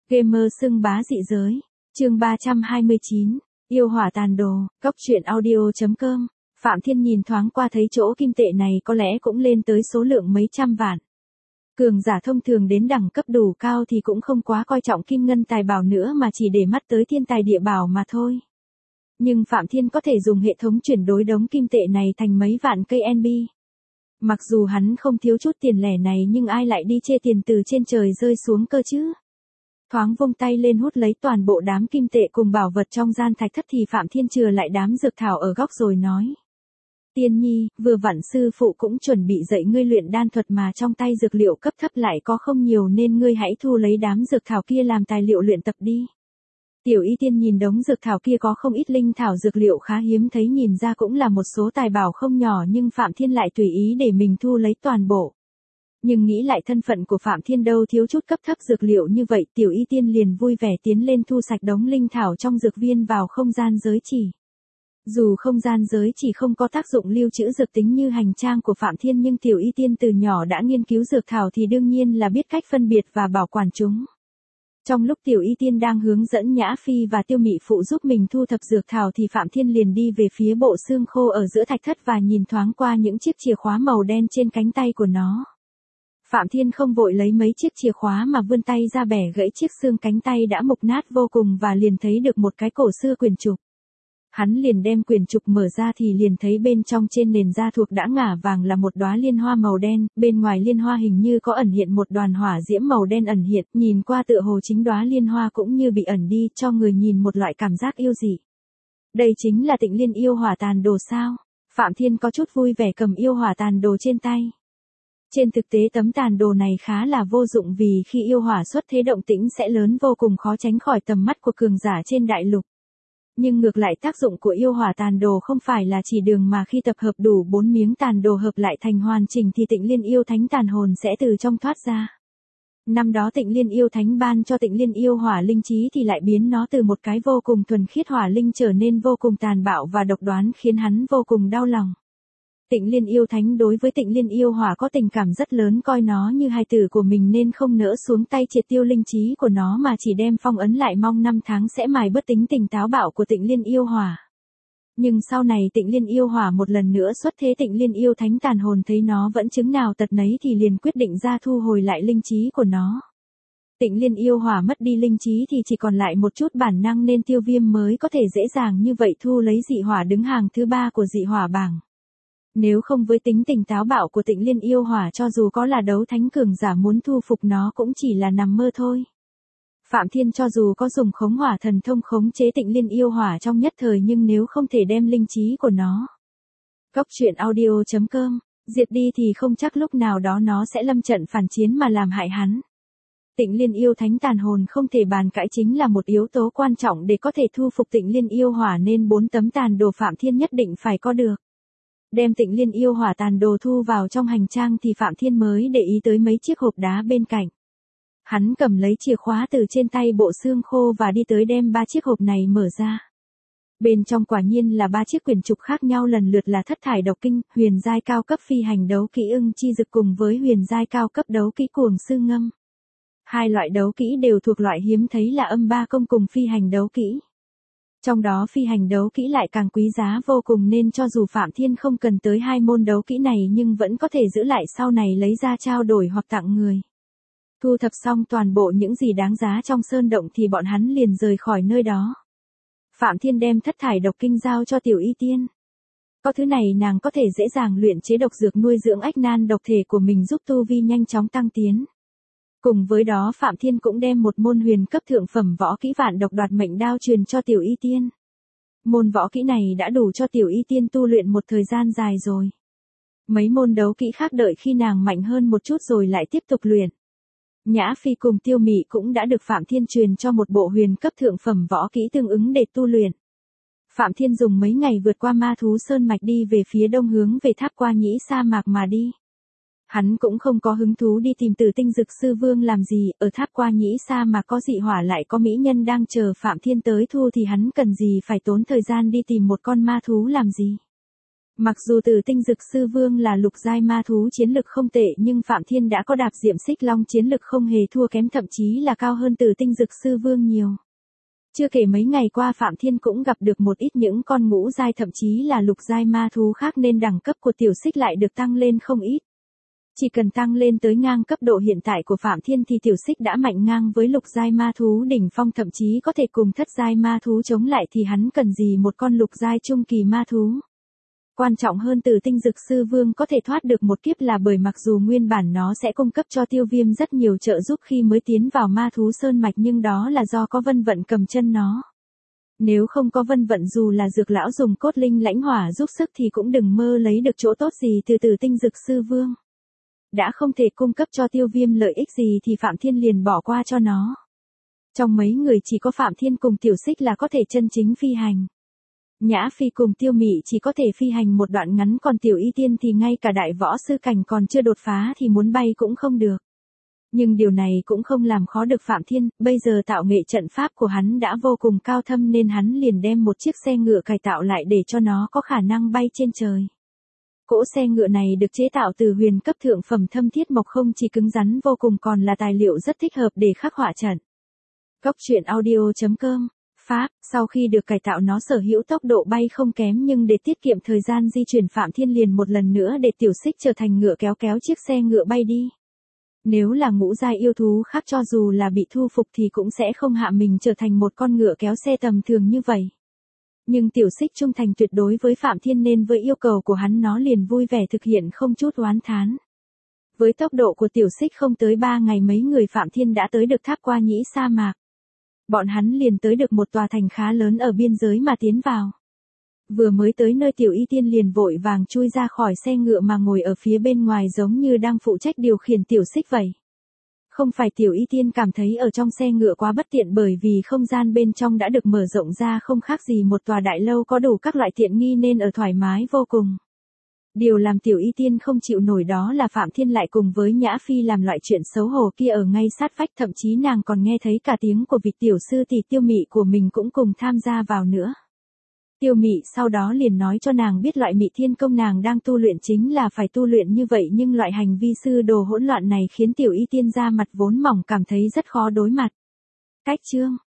Gamer xưng bá dị giới. Chương 329. Yêu hỏa tàn đồ. Cốc truyện audio.com. Phạm Thiên nhìn thoáng qua thấy chỗ kim tệ này có lẽ cũng lên tới số lượng mấy trăm vạn. Cường giả thông thường đến đẳng cấp đủ cao thì cũng không quá coi trọng kim ngân tài bảo nữa mà chỉ để mắt tới thiên tài địa bảo mà thôi. Nhưng Phạm Thiên có thể dùng hệ thống chuyển đổi đống kim tệ này thành mấy vạn cây NB. Mặc dù hắn không thiếu chút tiền lẻ này nhưng ai lại đi chê tiền từ trên trời rơi xuống cơ chứ. Thoáng vung tay lên hút lấy toàn bộ đám kim tệ cùng bảo vật trong gian thạch thất thì Phạm Thiên chừa lại đám dược thảo ở góc rồi nói. Tiên nhi, vừa vặn sư phụ cũng chuẩn bị dạy ngươi luyện đan thuật mà trong tay dược liệu cấp thấp lại có không nhiều nên ngươi hãy thu lấy đám dược thảo kia làm tài liệu luyện tập đi. Tiểu y tiên nhìn đống dược thảo kia có không ít linh thảo dược liệu khá hiếm thấy nhìn ra cũng là một số tài bảo không nhỏ nhưng Phạm Thiên lại tùy ý để mình thu lấy toàn bộ. Nhưng nghĩ lại thân phận của Phạm Thiên đâu thiếu chút cấp thấp dược liệu như vậy tiểu y tiên liền vui vẻ tiến lên thu sạch đống linh thảo trong dược viên vào không gian giới chỉ. Dù không gian giới chỉ không có tác dụng lưu trữ dược tính như hành trang của Phạm Thiên nhưng tiểu y tiên từ nhỏ đã nghiên cứu dược thảo thì đương nhiên là biết cách phân biệt và bảo quản chúng. Trong lúc tiểu y tiên đang hướng dẫn Nhã Phi và Tiêu Mị phụ giúp mình thu thập dược thảo thì Phạm Thiên liền đi về phía bộ xương khô ở giữa thạch thất và nhìn thoáng qua những chiếc chìa khóa màu đen trên cánh tay của nó. Phạm Thiên không vội lấy mấy chiếc chìa khóa mà vươn tay ra bẻ gãy chiếc xương cánh tay đã mục nát vô cùng và liền thấy được một cái cổ xưa quyển trục. Hắn liền đem quyển trục mở ra thì liền thấy bên trong trên nền da thuộc đã ngả vàng là một đóa liên hoa màu đen, bên ngoài liên hoa hình như có ẩn hiện một đoàn hỏa diễm màu đen ẩn hiện, nhìn qua tựa hồ chính đóa liên hoa cũng như bị ẩn đi, cho người nhìn một loại cảm giác yêu dị. Đây chính là Tịnh Liên yêu hỏa tàn đồ sao? Phạm Thiên có chút vui vẻ cầm yêu hỏa tàn đồ trên tay. Trên thực tế tấm tàn đồ này khá là vô dụng vì khi yêu hỏa xuất thế động tĩnh sẽ lớn vô cùng khó tránh khỏi tầm mắt của cường giả trên đại lục. Nhưng ngược lại tác dụng của yêu hỏa tàn đồ không phải là chỉ đường mà khi tập hợp đủ 4 miếng tàn đồ hợp lại thành hoàn chỉnh thì Tịnh Liên yêu thánh tàn hồn sẽ từ trong thoát ra. Năm đó Tịnh Liên yêu thánh ban cho Tịnh Liên yêu hỏa linh trí thì lại biến nó từ một cái vô cùng thuần khiết hỏa linh trở nên vô cùng tàn bạo và độc đoán khiến hắn vô cùng đau lòng. Tịnh Liên yêu thánh đối với Tịnh Liên yêu hỏa có tình cảm rất lớn coi nó như hài tử của mình nên không nỡ xuống tay triệt tiêu linh trí của nó mà chỉ đem phong ấn lại mong 5 tháng sẽ mài bớt tính tình táo bạo của Tịnh Liên yêu hỏa. Nhưng sau này Tịnh Liên yêu hỏa một lần nữa xuất thế Tịnh Liên yêu thánh tàn hồn thấy nó vẫn chứng nào tật nấy thì liền quyết định ra thu hồi lại linh trí của nó. Tịnh Liên yêu hỏa mất đi linh trí thì chỉ còn lại một chút bản năng nên Tiêu Viêm mới có thể dễ dàng như vậy thu lấy dị hỏa đứng hàng thứ 3 của dị hỏa bảng. Nếu không với tính tình táo bạo của Tịnh Liên yêu hỏa cho dù có là đấu thánh cường giả muốn thu phục nó cũng chỉ là nằm mơ thôi. Phạm Thiên cho dù có dùng khống hỏa thần thông khống chế Tịnh Liên yêu hỏa trong nhất thời nhưng nếu không thể đem linh trí của nó. Cốc truyện audio.com, diệt đi thì không chắc lúc nào đó nó sẽ lâm trận phản chiến mà làm hại hắn. Tịnh Liên yêu thánh tàn hồn không thể bàn cãi chính là một yếu tố quan trọng để có thể thu phục Tịnh Liên yêu hỏa nên 4 tấm tàn đồ Phạm Thiên nhất định phải có được. Đem Tịnh Liên yêu hỏa tàn đồ thu vào trong hành trang thì Phạm Thiên mới để ý tới mấy chiếc hộp đá bên cạnh. Hắn cầm lấy chìa khóa từ trên tay bộ xương khô và đi tới đem 3 chiếc hộp này mở ra. Bên trong quả nhiên là 3 chiếc quyển trục khác nhau lần lượt là Thất Thải Độc Kinh, Huyền giai cao cấp phi hành đấu kỹ Ưng Chi Dực cùng với Huyền giai cao cấp đấu kỹ Cuồng Sư Ngâm. Hai loại đấu kỹ đều thuộc loại hiếm thấy là Âm Ba Công cùng phi hành đấu kỹ. Trong đó phi hành đấu kỹ lại càng quý giá vô cùng nên cho dù Phạm Thiên không cần tới 2 môn đấu kỹ này nhưng vẫn có thể giữ lại sau này lấy ra trao đổi hoặc tặng người. Thu thập xong toàn bộ những gì đáng giá trong sơn động thì bọn hắn liền rời khỏi nơi đó. Phạm Thiên đem Thất Thải Độc Kinh giao cho tiểu y tiên. Có thứ này nàng có thể dễ dàng luyện chế độc dược nuôi dưỡng ách nan độc thể của mình giúp tu vi nhanh chóng tăng tiến. Cùng với đó Phạm Thiên cũng đem một môn huyền cấp thượng phẩm võ kỹ Vạn Độc Đoạt Mệnh Đao truyền cho tiểu y tiên. Môn võ kỹ này đã đủ cho tiểu y tiên tu luyện một thời gian dài rồi. Mấy môn đấu kỹ khác đợi khi nàng mạnh hơn một chút rồi lại tiếp tục luyện. Nhã Phi cùng Tiêu Mị cũng đã được Phạm Thiên truyền cho một bộ huyền cấp thượng phẩm võ kỹ tương ứng để tu luyện. Phạm Thiên dùng mấy ngày vượt qua ma thú sơn mạch đi về phía đông hướng về Tháp Qua Nhĩ sa mạc mà đi. Hắn cũng không có hứng thú đi tìm Tử Tinh Dực Sư Vương làm gì, ở Tháp Qua Nhĩ sa mạc có dị hỏa lại có mỹ nhân đang chờ Phạm Thiên tới thu thì hắn cần gì phải tốn thời gian đi tìm một con ma thú làm gì. Mặc dù Tử Tinh Dực Sư Vương là lục giai ma thú chiến lực không tệ nhưng Phạm Thiên đã có Đạp Diệm Xích Long chiến lực không hề thua kém, thậm chí là cao hơn Tử Tinh Dực Sư Vương nhiều. Chưa kể mấy ngày qua Phạm Thiên cũng gặp được một ít những con ngũ giai thậm chí là lục giai ma thú khác nên đẳng cấp của tiểu xích lại được tăng lên không ít. Chỉ cần tăng lên tới ngang cấp độ hiện tại của Phạm Thiên thì tiểu xích đã mạnh ngang với lục giai ma thú đỉnh phong, thậm chí có thể cùng thất giai ma thú chống lại thì hắn cần gì một con lục giai trung kỳ ma thú. Quan trọng hơn, Tử Tinh Dực Sư Vương có thể thoát được một kiếp là bởi mặc dù nguyên bản nó sẽ cung cấp cho Tiêu Viêm rất nhiều trợ giúp khi mới tiến vào ma thú sơn mạch nhưng đó là do có Vân Vận cầm chân nó. Nếu không có Vân Vận dù là Dược lão dùng cốt linh lãnh hỏa giúp sức thì cũng đừng mơ lấy được chỗ tốt gì từ Tử Tinh Dực Sư Vương. Đã không thể cung cấp cho Tiêu Viêm lợi ích gì thì Phạm Thiên liền bỏ qua cho nó. Trong mấy người chỉ có Phạm Thiên cùng tiểu xích là có thể chân chính phi hành. Nhã Phi cùng Tiêu Mị chỉ có thể phi hành một đoạn ngắn, còn Tiểu Y Tiên thì ngay cả đại võ sư cảnh còn chưa đột phá thì muốn bay cũng không được. Nhưng điều này cũng không làm khó được Phạm Thiên, bây giờ tạo nghệ trận pháp của hắn đã vô cùng cao thâm nên hắn liền đem một chiếc xe ngựa cải tạo lại để cho nó có khả năng bay trên trời. Cỗ xe ngựa này được chế tạo từ huyền cấp thượng phẩm thâm thiết mộc, không chỉ cứng rắn vô cùng còn là tài liệu rất thích hợp để khắc họa trận. Góc truyện audio.com. Pháp, sau khi được cải tạo nó sở hữu tốc độ bay không kém, nhưng để tiết kiệm thời gian di chuyển Phạm Thiên liền một lần nữa để tiểu xích trở thành ngựa kéo kéo chiếc xe ngựa bay đi. Nếu là ngũ giai yêu thú khác cho dù là bị thu phục thì cũng sẽ không hạ mình trở thành một con ngựa kéo xe tầm thường như vậy. Nhưng tiểu xích trung thành tuyệt đối với Phạm Thiên nên với yêu cầu của hắn nó liền vui vẻ thực hiện không chút oán thán. Với tốc độ của tiểu xích không tới 3 ngày mấy người Phạm Thiên đã tới được tháp Qua Nhĩ sa mạc. Bọn hắn liền tới được một tòa thành khá lớn ở biên giới mà tiến vào. Vừa mới tới nơi Tiểu Y Tiên liền vội vàng chui ra khỏi xe ngựa mà ngồi ở phía bên ngoài giống như đang phụ trách điều khiển tiểu xích vậy. Không phải Tiểu Y Tiên cảm thấy ở trong xe ngựa quá bất tiện bởi vì không gian bên trong đã được mở rộng ra không khác gì một tòa đại lâu có đủ các loại tiện nghi nên ở thoải mái vô cùng. Điều làm Tiểu Y Tiên không chịu nổi đó là Phạm Thiên lại cùng với Nhã Phi làm loại chuyện xấu hổ kia ở ngay sát vách, thậm chí nàng còn nghe thấy cả tiếng của vị tiểu sư tỷ Tiêu Mị của mình cũng cùng tham gia vào nữa. Tiêu Mị sau đó liền nói cho nàng biết loại Mị Thiên Công nàng đang tu luyện chính là phải tu luyện như vậy, nhưng loại hành vi sư đồ hỗn loạn này khiến Tiểu Y Tiên ra mặt vốn mỏng cảm thấy rất khó đối mặt. Cách chương